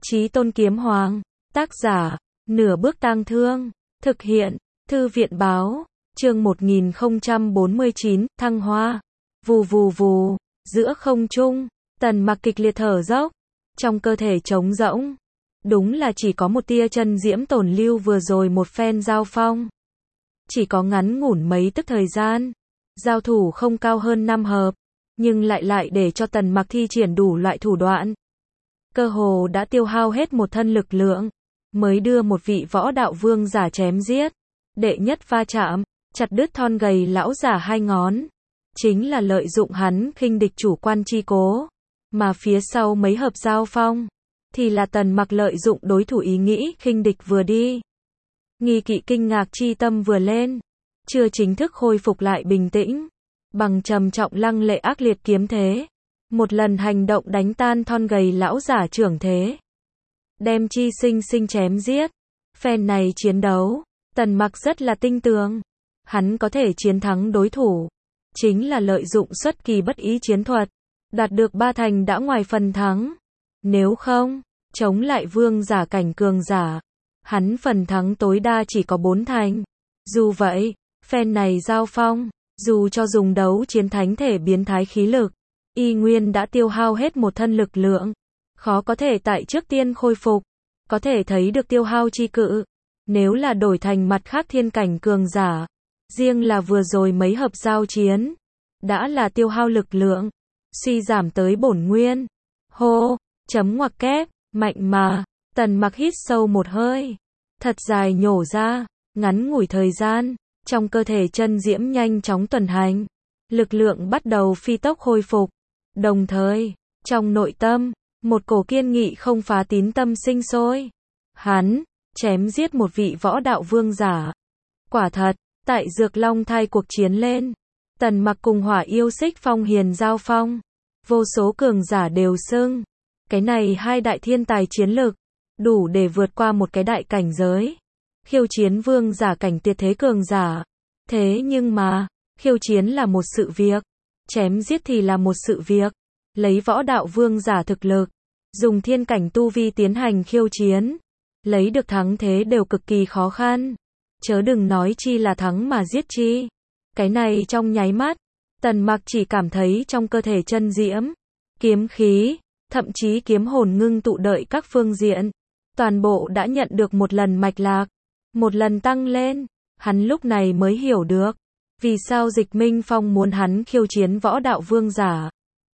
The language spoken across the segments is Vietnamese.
Chí Tôn Kiếm Hoàng, tác giả, Nửa Bước Tang Thương, thực hiện, Thư viện báo, chương 1049, Thăng Hoa, vù vù vù, giữa không trung, Tần Mặc kịch liệt thở dốc, trong cơ thể trống rỗng, đúng là chỉ có một tia chân diễm tồn lưu vừa rồi một phen giao phong. Chỉ có ngắn ngủn mấy tức thời gian, giao thủ không cao hơn 5 hợp, nhưng lại để cho Tần Mặc thi triển đủ loại thủ đoạn. Cơ hồ đã tiêu hao hết một thân lực lượng, mới đưa một vị võ đạo vương giả chém giết. Đệ nhất va chạm, chặt đứt thon gầy lão giả 2 ngón. Chính là lợi dụng hắn khinh địch chủ quan chi cố. Mà phía sau mấy hợp giao phong, thì là Tần Mặc lợi dụng đối thủ ý nghĩ khinh địch vừa đi. Nghi kỵ kinh ngạc chi tâm vừa lên, chưa chính thức khôi phục lại bình tĩnh. Bằng trầm trọng lăng lệ ác liệt kiếm thế. Một lần hành động đánh tan thon gầy lão giả trưởng thế. Đem chi sinh sinh chém giết. Phen này chiến đấu, Tần Mặc rất là tinh tường. Hắn có thể chiến thắng đối thủ. Chính là lợi dụng xuất kỳ bất ý chiến thuật. Đạt được 3 thành đã ngoài phần thắng. Nếu không, chống lại vương giả cảnh cường giả. Hắn phần thắng tối đa chỉ có 4 thành. Dù vậy, phen này giao phong, dù cho dùng đấu chiến thánh thể biến thái khí lực, y nguyên đã tiêu hao hết một thân lực lượng. Khó có thể tại trước tiên khôi phục. Có thể thấy được tiêu hao chi cự. Nếu là đổi thành mặt khác thiên cảnh cường giả, riêng là vừa rồi mấy hợp giao chiến, đã là tiêu hao lực lượng, suy giảm tới bổn nguyên. Hô, chấm ngoặc kép, mạnh mà, Tần Mặc hít sâu một hơi, thật dài nhổ ra, ngắn ngủi thời gian, trong cơ thể chân diễm nhanh chóng tuần hành, lực lượng bắt đầu phi tốc khôi phục, đồng thời, trong nội tâm, một cổ kiên nghị không phá tín tâm sinh sôi. Hắn chém giết một vị võ đạo vương giả. Quả thật, tại Dược Long Thai cuộc chiến lên, Tần Mặc cùng Hỏa Yêu Xích Phong Hiền giao phong, vô số cường giả đều xưng, cái này hai đại thiên tài chiến lực, đủ để vượt qua một cái đại cảnh giới, khiêu chiến vương giả cảnh tuyệt thế cường giả. Thế nhưng mà, khiêu chiến là một sự việc, chém giết thì là một sự việc. Lấy võ đạo vương giả thực lực, dùng thiên cảnh tu vi tiến hành khiêu chiến, lấy được thắng thế đều cực kỳ khó khăn. Chớ đừng nói chi là thắng mà giết chi. Cái này trong nháy mắt, Tần Mặc chỉ cảm thấy trong cơ thể chân diễm, kiếm khí, thậm chí kiếm hồn ngưng tụ đợi các phương diện, toàn bộ đã nhận được một lần mạch lạc, một lần tăng lên. Hắn lúc này mới hiểu được, vì sao Dịch Minh Phong muốn hắn khiêu chiến võ đạo vương giả.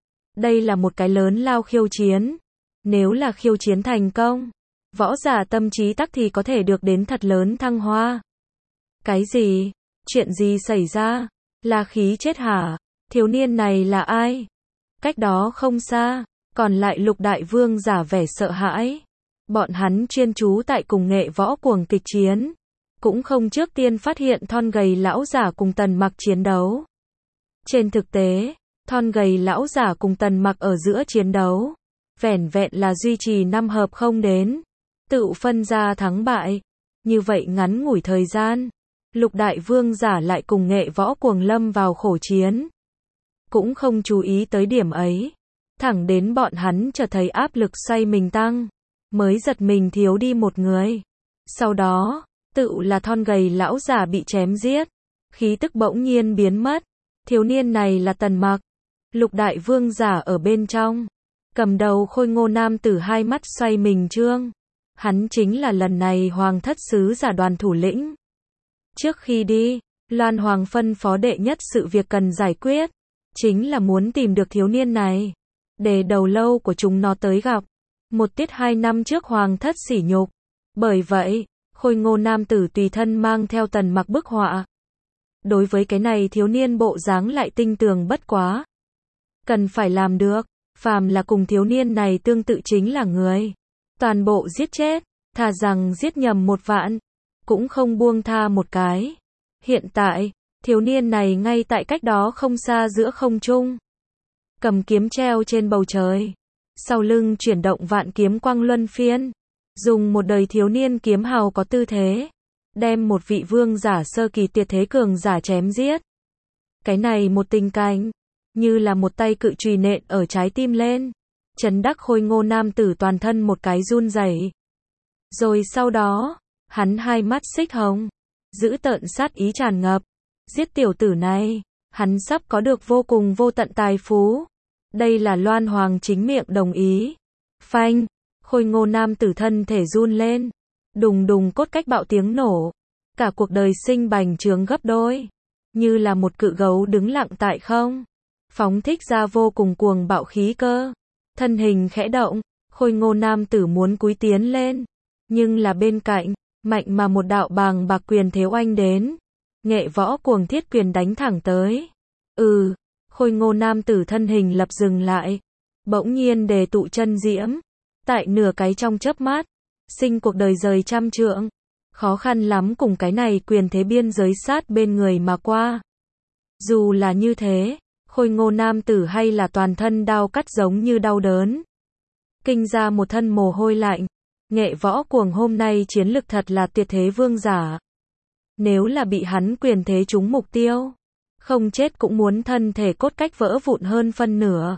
Đây là một cái lớn lao khiêu chiến. Nếu là khiêu chiến thành công, võ giả tâm trí tắc thì có thể được đến thật lớn thăng hoa. Cái gì? Chuyện gì xảy ra? Là khí chết hả? Thiếu niên này là ai? Cách đó không xa, còn lại lục đại vương giả vẻ sợ hãi. Bọn hắn chuyên chú tại cùng nghệ võ cuồng kịch chiến, cũng không trước tiên phát hiện thon gầy lão giả cùng Tần Mặc chiến đấu. Trên thực tế, thon gầy lão giả cùng Tần Mặc ở giữa chiến đấu, vẻn vẹn là duy trì 5 hợp không đến, tự phân ra thắng bại. Như vậy ngắn ngủi thời gian, lục đại vương giả lại cùng nghệ võ cuồng lâm vào khổ chiến. Cũng không chú ý tới điểm ấy, thẳng đến bọn hắn chợt thấy áp lực xoay mình tăng, mới giật mình thiếu đi một người. Sau đó, tự là thon gầy lão giả bị chém giết, khí tức bỗng nhiên biến mất. Thiếu niên này là Tần Mặc. Lục đại vương giả ở bên trong, cầm đầu khôi ngô nam tử hai mắt xoay mình trương. Hắn chính là lần này Hoàng thất sứ giả đoàn thủ lĩnh. Trước khi đi, Loan Hoàng phân phó đệ nhất sự việc cần giải quyết, chính là muốn tìm được thiếu niên này, để đầu lâu của chúng nó tới gặp. Một tiết 2 năm trước Hoàng thất sỉ nhục. Bởi vậy, khôi ngô nam tử tùy thân mang theo Tần Mặc bức họa. Đối với cái này thiếu niên bộ dáng lại tinh tường bất quá. Cần phải làm được, phàm là cùng thiếu niên này tương tự chính là người. Toàn bộ giết chết, thà rằng giết nhầm 1 vạn, cũng không buông tha một cái. Hiện tại, thiếu niên này ngay tại cách đó không xa giữa không trung. Cầm kiếm treo trên bầu trời. Sau lưng chuyển động vạn kiếm quang luân phiên. Dùng một đời thiếu niên kiếm hào có tư thế. Đem một vị vương giả sơ kỳ tuyệt thế cường giả chém giết. Cái này một tình cảnh, như là một tay cự chùy nện ở trái tim lên. Trấn đắc Khôi Ngô nam tử toàn thân một cái run rẩy. Rồi sau đó, hắn hai mắt xích hồng, dữ tợn sát ý tràn ngập. Giết tiểu tử này, hắn sắp có được vô cùng vô tận tài phú. Đây là Loan Hoàng chính miệng đồng ý. Phanh, Khôi Ngô nam tử thân thể run lên. Đùng đùng cốt cách bạo tiếng nổ. Cả cuộc đời sinh bành trướng gấp đôi. Như là một cự gấu đứng lặng tại không. Phóng thích ra vô cùng cuồng bạo khí cơ. Thân hình khẽ động, Khôi Ngô nam tử muốn cúi tiến lên. Nhưng là bên cạnh, mạnh mà một đạo bàng bạc quyền thế oanh đến. Nghệ võ cuồng thiết quyền đánh thẳng tới. Khôi Ngô nam tử thân hình lập dừng lại. Bỗng nhiên đề tụ chân diễm. Tại nửa cái trong chớp mắt, sinh cuộc đời rời trăm trượng. Khó khăn lắm cùng cái này quyền thế biên giới sát bên người mà qua. Dù là như thế, Khôi Ngô nam tử hay là toàn thân đau cắt giống như đau đớn. Kinh ra một thân mồ hôi lạnh. Nghệ võ cuồng hôm nay chiến lực thật là tuyệt thế vương giả. Nếu là bị hắn quyền thế trúng mục tiêu, không chết cũng muốn thân thể cốt cách vỡ vụn hơn phân nửa.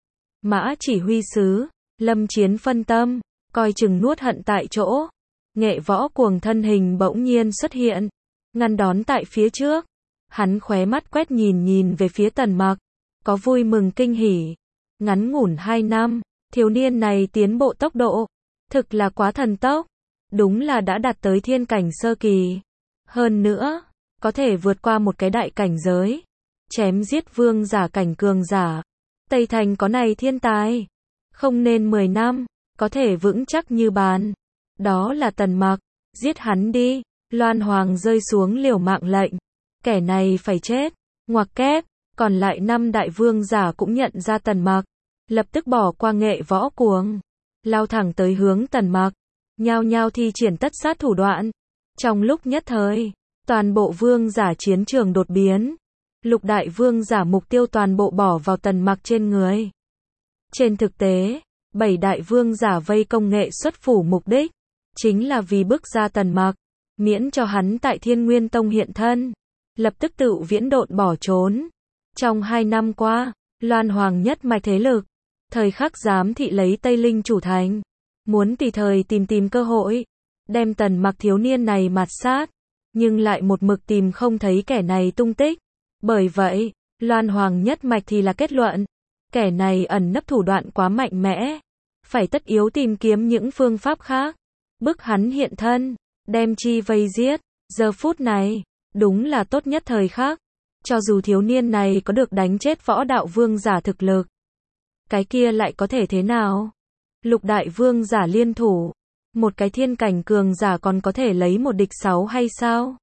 Mã chỉ huy sứ, Lâm Chiến phân tâm, coi chừng nuốt hận tại chỗ. Nghệ võ cuồng thân hình bỗng nhiên xuất hiện, ngăn đón tại phía trước. Hắn khóe mắt quét nhìn về phía Tần Mặc, có vui mừng kinh hỉ. Ngắn ngủn 2 năm, thiếu niên này tiến bộ tốc độ, thực là quá thần tốc. Đúng là đã đạt tới thiên cảnh sơ kỳ. Hơn nữa, có thể vượt qua một cái đại cảnh giới. Chém giết vương giả cảnh cường giả. Tây Thành có này thiên tài. Không nên 10 năm, có thể vững chắc như bàn. Đó là Tần Mặc, giết hắn đi. Loan Hoàng rơi xuống liều mạng lệnh. Kẻ này phải chết. Ngoặc kép, còn lại 5 đại vương giả cũng nhận ra Tần Mặc. Lập tức bỏ qua nghệ võ cuồng. Lao thẳng tới hướng Tần Mặc. Nhao nhao thi triển tất sát thủ đoạn. Trong lúc nhất thời, toàn bộ vương giả chiến trường đột biến. Lục đại vương giả mục tiêu toàn bộ bỏ vào Tần Mặc trên người. Trên thực tế, 7 đại vương giả vây công nghệ xuất phủ mục đích, chính là vì bức ra Tần Mặc, miễn cho hắn tại Thiên Nguyên Tông hiện thân, lập tức tự viễn độn bỏ trốn. Trong 2 năm qua, Loan Hoàng nhất mạch thế lực, thời khắc giám thị lấy Tây Linh chủ thành, muốn tùy thời tìm cơ hội, đem Tần Mặc thiếu niên này mạt sát, nhưng lại một mực tìm không thấy kẻ này tung tích. Bởi vậy, Loan Hoàng nhất mạch thì là kết luận, kẻ này ẩn nấp thủ đoạn quá mạnh mẽ, phải tất yếu tìm kiếm những phương pháp khác, bức hắn hiện thân, đem chi vây giết. Giờ phút này, đúng là tốt nhất thời khắc, cho dù thiếu niên này có được đánh chết võ đạo vương giả thực lực, cái kia lại có thể thế nào? Lục đại vương giả liên thủ, một cái thiên cảnh cường giả còn có thể lấy một địch 6 hay sao?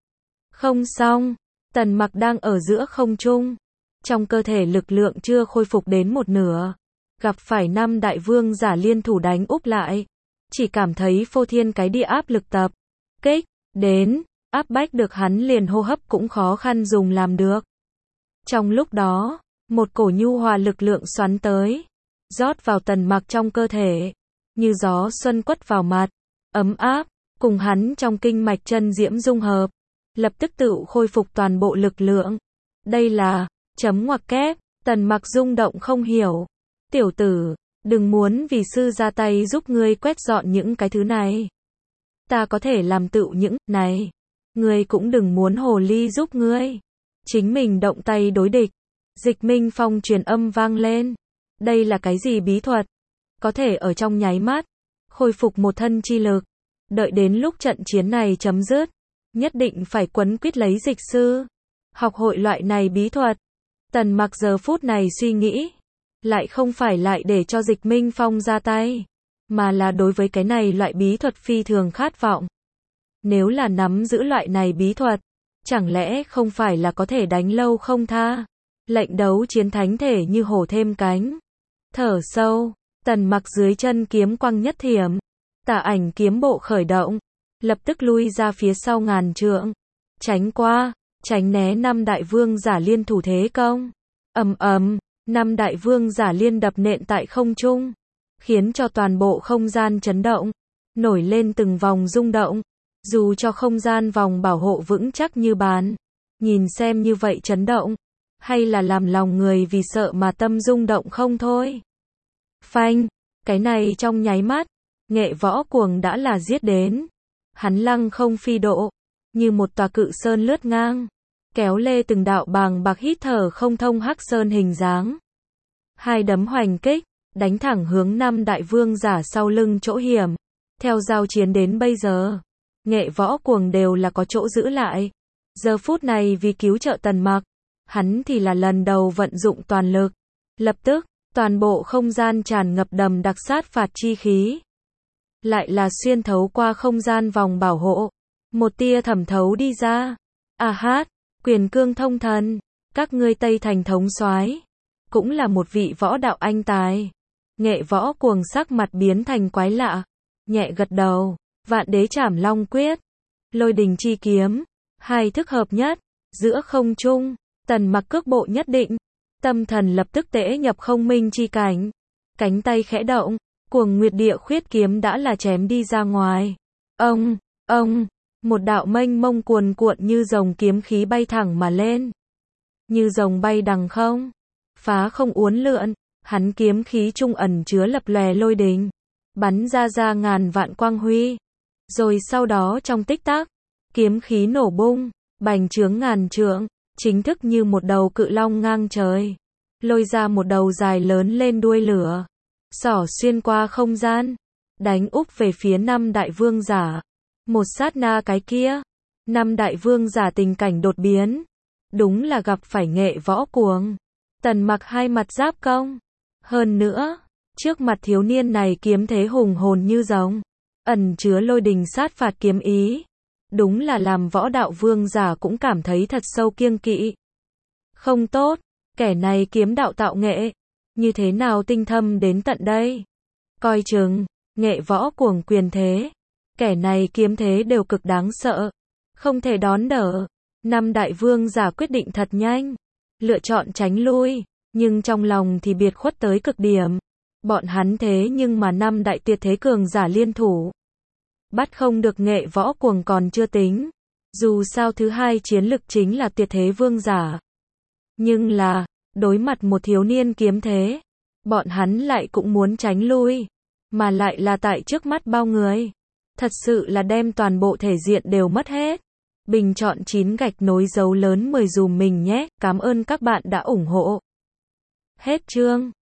Không xong, Tần Mặc đang ở giữa không trung, trong cơ thể lực lượng chưa khôi phục đến một nửa, gặp phải 5 đại vương giả liên thủ đánh úp lại, chỉ cảm thấy phô thiên cái địa áp lực tập kích đến, áp bách được hắn liền hô hấp cũng khó khăn dùng làm được. Trong lúc đó, một cổ nhu hòa lực lượng xoắn tới, rót vào Tần Mặc trong cơ thể, như gió xuân quất vào mặt, ấm áp, cùng hắn trong kinh mạch chân diễm dung hợp, lập tức tự khôi phục toàn bộ lực lượng. Đây là, ngoặc kép, Tần Mặc rung động không hiểu. Tiểu tử, đừng muốn vì sư ra tay giúp ngươi quét dọn những cái thứ này. Ta có thể làm tựu những này. Ngươi cũng đừng muốn hồ ly giúp ngươi. Chính mình động tay đối địch. Dịch Minh Phong truyền âm vang lên. Đây là cái gì bí thuật? Có thể ở trong nháy mắt, khôi phục một thân chi lực. Đợi đến lúc trận chiến này chấm dứt, nhất định phải quấn quýt lấy dịch sư. Học hội loại này bí thuật. Tần Mặc giờ phút này suy nghĩ, lại không phải lại để cho Dịch Minh Phong ra tay, mà là đối với cái này loại bí thuật phi thường khát vọng. Nếu là nắm giữ loại này bí thuật, chẳng lẽ không phải là có thể đánh lâu không tha? Lệnh đấu chiến thánh thể như hổ thêm cánh. Thở sâu, Tần Mặc dưới chân kiếm quang nhất thiểm, tả ảnh kiếm bộ khởi động, lập tức lui ra phía sau ngàn trượng, tránh qua, tránh né 5 đại vương giả liên thủ thế công. Ầm ầm, 5 đại vương giả liên đập nện tại không trung, khiến cho toàn bộ không gian chấn động, nổi lên từng vòng rung động. Dù cho không gian vòng bảo hộ vững chắc như bàn, nhìn xem như vậy chấn động, hay là làm lòng người vì sợ mà tâm rung động không thôi. Phanh, cái này trong nháy mắt, Nghệ Võ Cuồng đã là giết đến. Hắn lăng không phi độ, như một tòa cự sơn lướt ngang, kéo lê từng đạo bàng bạc hít thở không thông hắc sơn hình dáng. Hai đấm hoành kích, đánh thẳng hướng năm đại vương giả sau lưng chỗ hiểm. Theo giao chiến đến bây giờ, Nghệ Võ Cuồng đều là có chỗ giữ lại. Giờ phút này vì cứu trợ Tần Mặc, hắn thì là lần đầu vận dụng toàn lực. Lập tức, toàn bộ không gian tràn ngập đầm đặc sát phạt chi khí. Lại là xuyên thấu qua không gian vòng bảo hộ. Một tia thẩm thấu đi ra. A hát, quyền cương thông thần, các ngươi Tây Thành thống soái cũng là một vị võ đạo anh tài. Nghệ Võ Cuồng sắc mặt biến thành quái lạ, nhẹ gật đầu. Vạn Đế Trảm Long Quyết, Lôi Đình Chi Kiếm, hai thức hợp nhất, giữa không trung, Tần Mặc cước bộ nhất định, tâm thần lập tức tễ nhập không minh chi cảnh. Cánh tay khẽ động, Cuồng Nguyệt Địa Khuyết kiếm đã là chém đi ra ngoài. Ông, một đạo mênh mông cuồn cuộn như rồng kiếm khí bay thẳng mà lên. Như rồng bay đằng không, phá không uốn lượn, hắn kiếm khí trung ẩn chứa lập lòe lôi đình, bắn ra ngàn vạn quang huy. Rồi sau đó trong tích tắc, kiếm khí nổ bung, bành trướng ngàn trượng, chính thức như một đầu cự long ngang trời, lôi ra một đầu dài lớn lên đuôi lửa, xỏ xuyên qua không gian, đánh úp về phía năm đại vương giả. Một sát na cái kia, năm đại vương giả tình cảnh đột biến, đúng là gặp phải Nghệ Võ Cuồng. Tần Mặc hai mặt giáp công, hơn nữa, trước mặt thiếu niên này kiếm thế hùng hồn như rồng, ẩn chứa lôi đình sát phạt kiếm ý, đúng là làm võ đạo vương giả cũng cảm thấy thật sâu kiêng kỵ. Không tốt, kẻ này kiếm đạo tạo nghệ, như thế nào tinh thâm đến tận đây. Coi chừng, Nghệ Võ Cuồng quyền thế, kẻ này kiếm thế đều cực đáng sợ, không thể đón đỡ. Năm đại vương giả quyết định thật nhanh, lựa chọn tránh lui, nhưng trong lòng thì biệt khuất tới cực điểm. Bọn hắn thế nhưng mà năm đại tuyệt thế cường giả liên thủ, bắt không được Nghệ Võ Cuồng còn chưa tính, dù sao thứ hai chiến lực chính là tuyệt thế vương giả. Nhưng là, đối mặt một thiếu niên kiếm thế, bọn hắn lại cũng muốn tránh lui, mà lại là tại trước mắt bao người. Thật sự là đem toàn bộ thể diện đều mất hết. Bình chọn 9 gạch nối dấu lớn 10 dùm mình nhé, cảm ơn các bạn đã ủng hộ. Hết chương.